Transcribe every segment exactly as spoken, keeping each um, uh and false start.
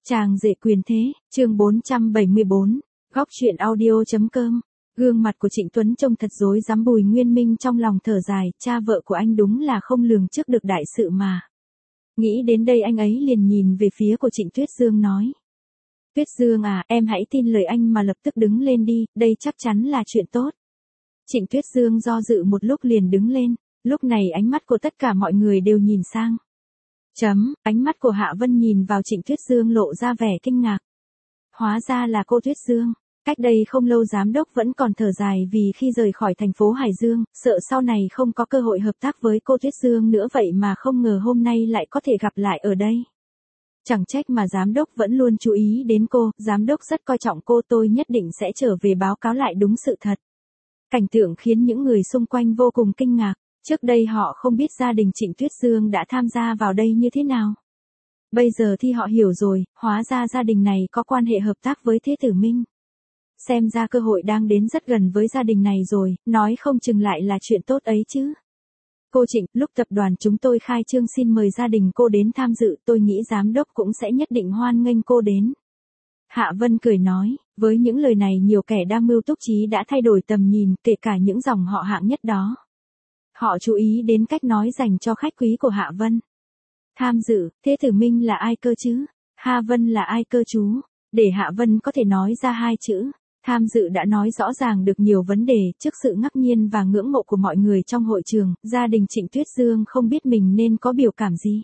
Chàng rể quyền thế, chương bốn trăm bảy mươi bốn, góc truyện audio.com. Gương mặt của Trịnh Tuấn trông thật rối rắm. Bùi Nguyên Minh trong lòng thở dài, cha vợ của anh đúng là không lường trước được đại sự mà. Nghĩ đến đây anh ấy liền nhìn về phía của Trịnh Tuyết Dương nói. Tuyết Dương à, em hãy tin lời anh mà lập tức đứng lên đi, đây chắc chắn là chuyện tốt. Trịnh Tuyết Dương do dự một lúc liền đứng lên, lúc này ánh mắt của tất cả mọi người đều nhìn sang. Chấm, ánh mắt của Hạ Vân nhìn vào Trịnh Tuyết Dương lộ ra vẻ kinh ngạc. Hóa ra là cô Tuyết Dương. Cách đây không lâu giám đốc vẫn còn thở dài vì khi rời khỏi thành phố Hải Dương, sợ sau này không có cơ hội hợp tác với cô Tuyết Dương nữa, vậy mà không ngờ hôm nay lại có thể gặp lại ở đây. Chẳng trách mà giám đốc vẫn luôn chú ý đến cô, giám đốc rất coi trọng cô, tôi nhất định sẽ trở về báo cáo lại đúng sự thật. Cảnh tượng khiến những người xung quanh vô cùng kinh ngạc. Trước đây họ không biết gia đình Trịnh Tuyết Dương đã tham gia vào đây như thế nào. Bây giờ thì họ hiểu rồi, hóa ra gia đình này có quan hệ hợp tác với Thế Tử Minh. Xem ra cơ hội đang đến rất gần với gia đình này rồi, nói không chừng lại là chuyện tốt ấy chứ. Cô Trịnh, lúc tập đoàn chúng tôi khai trương xin mời gia đình cô đến tham dự, tôi nghĩ giám đốc cũng sẽ nhất định hoan nghênh cô đến. Hạ Vân cười nói, với những lời này nhiều kẻ đa mưu túc trí đã thay đổi tầm nhìn, kể cả những dòng họ hạng nhất đó. Họ chú ý đến cách nói dành cho khách quý của Hạ Vân. Tham dự, Thế Tử Minh là ai cơ chứ? Hạ Vân là ai cơ chú? Để Hạ Vân có thể nói ra hai chữ. Tham dự đã nói rõ ràng được nhiều vấn đề. Trước sự ngạc nhiên và ngưỡng mộ của mọi người trong hội trường, gia đình Trịnh Tuyết Dương không biết mình nên có biểu cảm gì.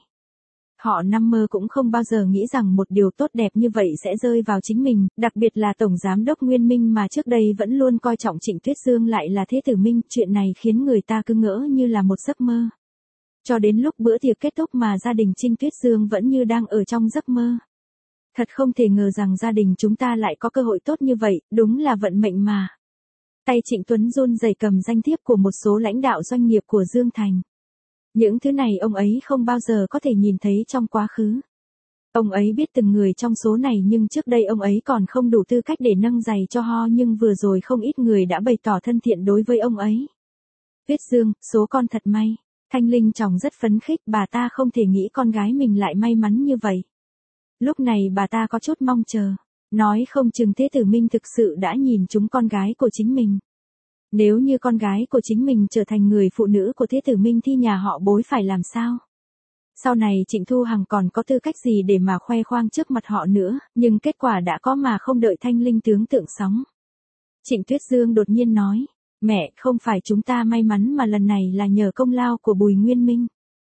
Họ nằm mơ cũng không bao giờ nghĩ rằng một điều tốt đẹp như vậy sẽ rơi vào chính mình, đặc biệt là Tổng Giám đốc Nguyên Minh mà trước đây vẫn luôn coi trọng Trịnh Tuyết Dương lại là Thế Tử Minh, chuyện này khiến người ta cứ ngỡ như là một giấc mơ. Cho đến lúc bữa tiệc kết thúc mà gia đình Trịnh Tuyết Dương vẫn như đang ở trong giấc mơ. Thật không thể ngờ rằng gia đình chúng ta lại có cơ hội tốt như vậy, đúng là vận mệnh mà. Tay Trịnh Tuấn run rẩy cầm danh thiếp của một số lãnh đạo doanh nghiệp của Dương Thành. Những thứ này ông ấy không bao giờ có thể nhìn thấy trong quá khứ. Ông ấy biết từng người trong số này nhưng trước đây ông ấy còn không đủ tư cách để nâng giày cho ho, nhưng vừa rồi không ít người đã bày tỏ thân thiện đối với ông ấy. Tuyết Dương, số con thật may. Thanh Linh chồng rất phấn khích, bà ta không thể nghĩ con gái mình lại may mắn như vậy. Lúc này bà ta có chút mong chờ. Nói không chừng Thế Tử Minh thực sự đã nhìn trúng con gái của chính mình. Nếu như con gái của chính mình trở thành người phụ nữ của Thế Tử Minh thì nhà họ Bối phải làm sao? Sau này Trịnh Thu Hằng còn có tư cách gì để mà khoe khoang trước mặt họ nữa, nhưng kết quả đã có mà không đợi Thanh Linh tướng tượng sóng. Trịnh Tuyết Dương đột nhiên nói, mẹ, không phải chúng ta may mắn mà lần này là nhờ công lao của Bùi Nguyên Minh.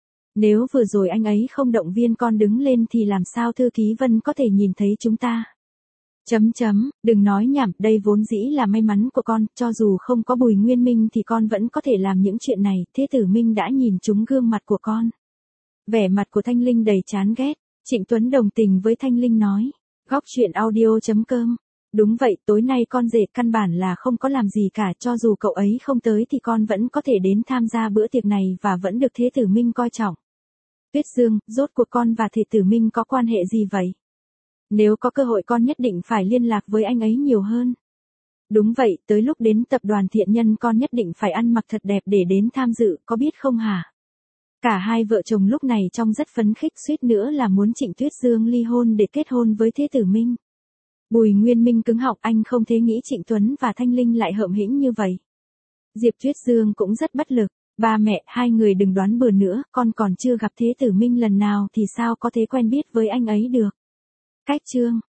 Nếu vừa rồi anh ấy không động viên con đứng lên thì làm sao Thư Ký Vân có thể nhìn thấy chúng ta? Chấm chấm, đừng nói nhảm, đây vốn dĩ là may mắn của con, cho dù không có Bùi Nguyên Minh thì con vẫn có thể làm những chuyện này, Thế Tử Minh đã nhìn trúng gương mặt của con. Vẻ mặt của Thanh Linh đầy chán ghét, Trịnh Tuấn đồng tình với Thanh Linh nói, góc truyện audio.com. Đúng vậy, tối nay con rể căn bản là không có làm gì cả, cho dù cậu ấy không tới thì con vẫn có thể đến tham gia bữa tiệc này và vẫn được Thế Tử Minh coi trọng. Tuyết Dương, rốt cuộc con và Thế Tử Minh có quan hệ gì vậy? Nếu có cơ hội con nhất định phải liên lạc với anh ấy nhiều hơn. Đúng vậy, tới lúc đến tập đoàn Thiện Nhân con nhất định phải ăn mặc thật đẹp để đến tham dự, có biết không hả? Cả hai vợ chồng lúc này trông rất phấn khích, suýt nữa là muốn Trịnh Tuyết Dương ly hôn để kết hôn với Thế Tử Minh. Bùi Nguyên Minh cứng họng, anh không thể nghĩ Trịnh Tuấn và Thanh Linh lại hợm hĩnh như vậy. Diệp Tuyết Dương cũng rất bất lực, ba mẹ, hai người đừng đoán bừa nữa, con còn chưa gặp Thế Tử Minh lần nào thì sao có thể quen biết với anh ấy được. Cách chương